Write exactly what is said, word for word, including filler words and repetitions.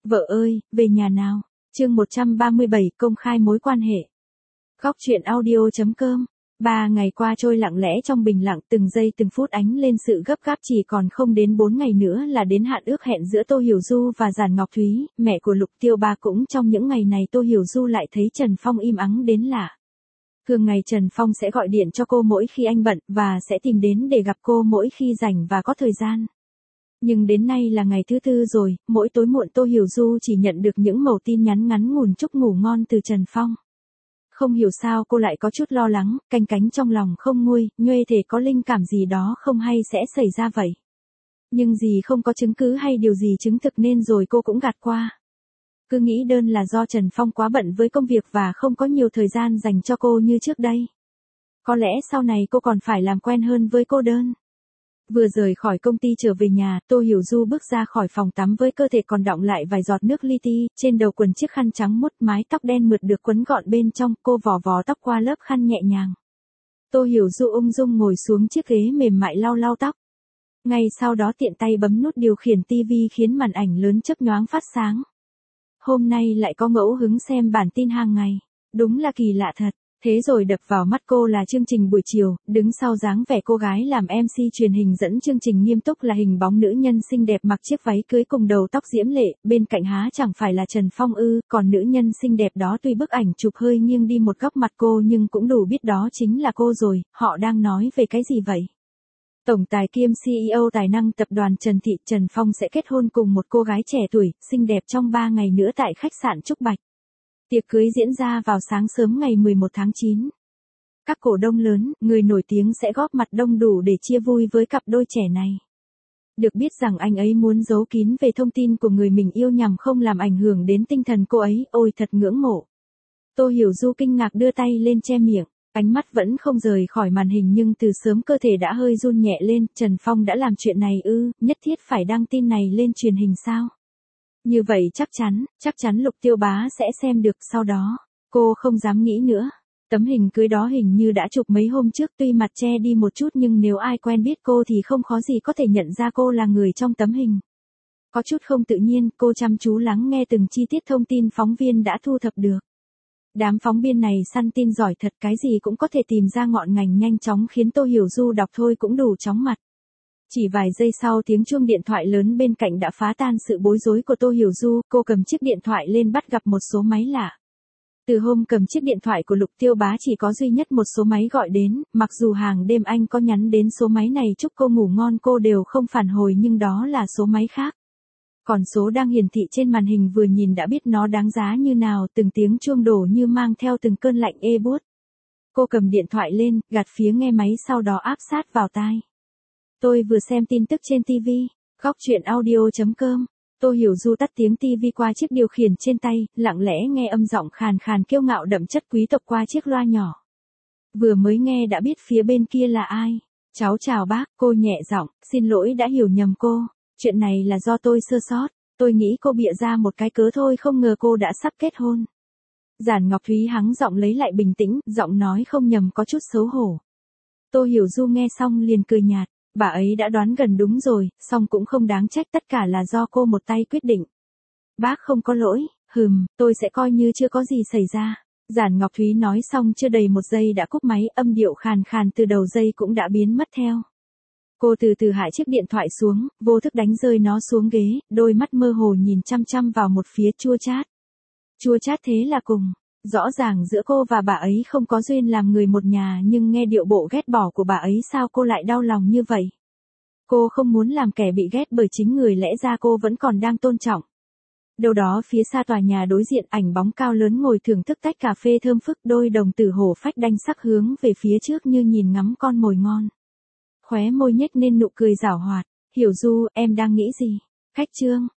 Vợ ơi, về nhà nào. Chương một trăm ba mươi bảy công khai mối quan hệ. Góc truyện audio.com. Ba ngày qua trôi lặng lẽ trong bình lặng, từng giây từng phút ánh lên sự gấp gáp, chỉ còn không đến bốn ngày nữa là đến hạn ước hẹn giữa Tô Hiểu Du và Giản Ngọc Thúy, mẹ của Lục Tiêu Bá. Cũng trong những ngày này Tô Hiểu Du lại thấy Trần Phong im ắng đến lạ. Thường ngày Trần Phong sẽ gọi điện cho cô mỗi khi anh bận, và sẽ tìm đến để gặp cô mỗi khi rảnh và có thời gian. Nhưng đến nay là ngày thứ tư rồi, mỗi tối muộn Tô Hiểu Du chỉ nhận được những mẩu tin nhắn ngắn ngủn chúc ngủ ngon từ Trần Phong. Không hiểu sao cô lại có chút lo lắng, canh cánh trong lòng không nguôi, nhuê thể có linh cảm gì đó không hay sẽ xảy ra vậy. Nhưng gì không có chứng cứ hay điều gì chứng thực nên rồi cô cũng gạt qua. Cứ nghĩ đơn là do Trần Phong quá bận với công việc và không có nhiều thời gian dành cho cô như trước đây. Có lẽ sau này cô còn phải làm quen hơn với cô đơn. Vừa rời khỏi công ty trở về nhà, Tô Hiểu Du bước ra khỏi phòng tắm với cơ thể còn đọng lại vài giọt nước li ti, trên đầu quần chiếc khăn trắng muốt, mái tóc đen mượt được quấn gọn bên trong, cô vò vò tóc qua lớp khăn nhẹ nhàng. Tô Hiểu Du ung dung ngồi xuống chiếc ghế mềm mại lau lau tóc. Ngay sau đó tiện tay bấm nút điều khiển tivi khiến màn ảnh lớn chớp nhoáng phát sáng. Hôm nay lại có ngẫu hứng xem bản tin hàng ngày, đúng là kỳ lạ thật. Thế rồi đập vào mắt cô là chương trình buổi chiều, đứng sau dáng vẻ cô gái làm em xê truyền hình dẫn chương trình nghiêm túc là hình bóng nữ nhân xinh đẹp mặc chiếc váy cưới cùng đầu tóc diễm lệ, bên cạnh há chẳng phải là Trần Phong ư, còn nữ nhân xinh đẹp đó tuy bức ảnh chụp hơi nghiêng đi một góc mặt cô nhưng cũng đủ biết đó chính là cô rồi. Họ đang nói về cái gì vậy? Tổng tài kiêm xê e ô tài năng tập đoàn Trần Thị, Trần Phong sẽ kết hôn cùng một cô gái trẻ tuổi, xinh đẹp trong ba ngày nữa tại khách sạn Trúc Bạch. Tiệc cưới diễn ra vào sáng sớm ngày mười một tháng chín. Các cổ đông lớn, người nổi tiếng sẽ góp mặt đông đủ để chia vui với cặp đôi trẻ này. Được biết rằng anh ấy muốn giấu kín về thông tin của người mình yêu nhằm không làm ảnh hưởng đến tinh thần cô ấy, ôi thật ngưỡng mộ. Tô Hiểu Du kinh ngạc đưa tay lên che miệng, ánh mắt vẫn không rời khỏi màn hình nhưng từ sớm cơ thể đã hơi run nhẹ lên. Trần Phong đã làm chuyện này ư, nhất thiết phải đăng tin này lên truyền hình sao? Như vậy chắc chắn, chắc chắn Lục Tiêu Bá sẽ xem được. Sau đó, cô không dám nghĩ nữa. Tấm hình cưới đó hình như đã chụp mấy hôm trước, tuy mặt che đi một chút nhưng nếu ai quen biết cô thì không khó gì có thể nhận ra cô là người trong tấm hình. Có chút không tự nhiên, cô chăm chú lắng nghe từng chi tiết thông tin phóng viên đã thu thập được. Đám phóng viên này săn tin giỏi thật, cái gì cũng có thể tìm ra ngọn ngành nhanh chóng khiến Tô Hiểu Du đọc thôi cũng đủ chóng mặt. Chỉ vài giây sau tiếng chuông điện thoại lớn bên cạnh đã phá tan sự bối rối của Tô Hiểu Du, cô cầm chiếc điện thoại lên bắt gặp một số máy lạ. Từ hôm cầm chiếc điện thoại của Lục Tiêu Bá chỉ có duy nhất một số máy gọi đến, mặc dù hàng đêm anh có nhắn đến số máy này chúc cô ngủ ngon cô đều không phản hồi nhưng đó là số máy khác. Còn số đang hiển thị trên màn hình vừa nhìn đã biết nó đáng giá như nào, từng tiếng chuông đổ như mang theo từng cơn lạnh ê buốt. Cô cầm điện thoại lên, gạt phía nghe máy sau đó áp sát vào tai. Tôi vừa xem tin tức trên ti vi. Góc truyện audio.com. Tô Hiểu Du tắt tiếng ti vi qua chiếc điều khiển trên tay, lặng lẽ nghe âm giọng khàn khàn kiêu ngạo đậm chất quý tộc qua chiếc loa nhỏ. Vừa mới nghe đã biết phía bên kia là ai. Cháu chào bác, cô nhẹ giọng, xin lỗi đã hiểu nhầm cô. Chuyện này là do tôi sơ sót. Tôi nghĩ cô bịa ra một cái cớ thôi, không ngờ cô đã sắp kết hôn. Giản Ngọc Thúy hắng giọng lấy lại bình tĩnh, giọng nói không nhầm có chút xấu hổ. Tô Hiểu Du nghe xong liền cười nhạt. Bà ấy đã đoán gần đúng rồi, song cũng không đáng trách, tất cả là do cô một tay quyết định. Bác không có lỗi, hừm, tôi sẽ coi như chưa có gì xảy ra. Giản Ngọc Thúy nói xong chưa đầy một giây đã cúp máy, âm điệu khàn khàn từ đầu dây cũng đã biến mất theo. Cô từ từ hạ chiếc điện thoại xuống, vô thức đánh rơi nó xuống ghế, đôi mắt mơ hồ nhìn chăm chăm vào một phía chua chát. Chua chát thế là cùng. Rõ ràng giữa cô và bà ấy không có duyên làm người một nhà nhưng nghe điệu bộ ghét bỏ của bà ấy sao cô lại đau lòng như vậy? Cô không muốn làm kẻ bị ghét bởi chính người lẽ ra cô vẫn còn đang tôn trọng. Đâu đó phía xa tòa nhà đối diện, ảnh bóng cao lớn ngồi thưởng thức tách cà phê thơm phức, đôi đồng tử hổ phách đanh sắc hướng về phía trước như nhìn ngắm con mồi ngon. Khóe môi nhếch nên nụ cười giảo hoạt. Hiểu Du, em đang nghĩ gì? Khách trương.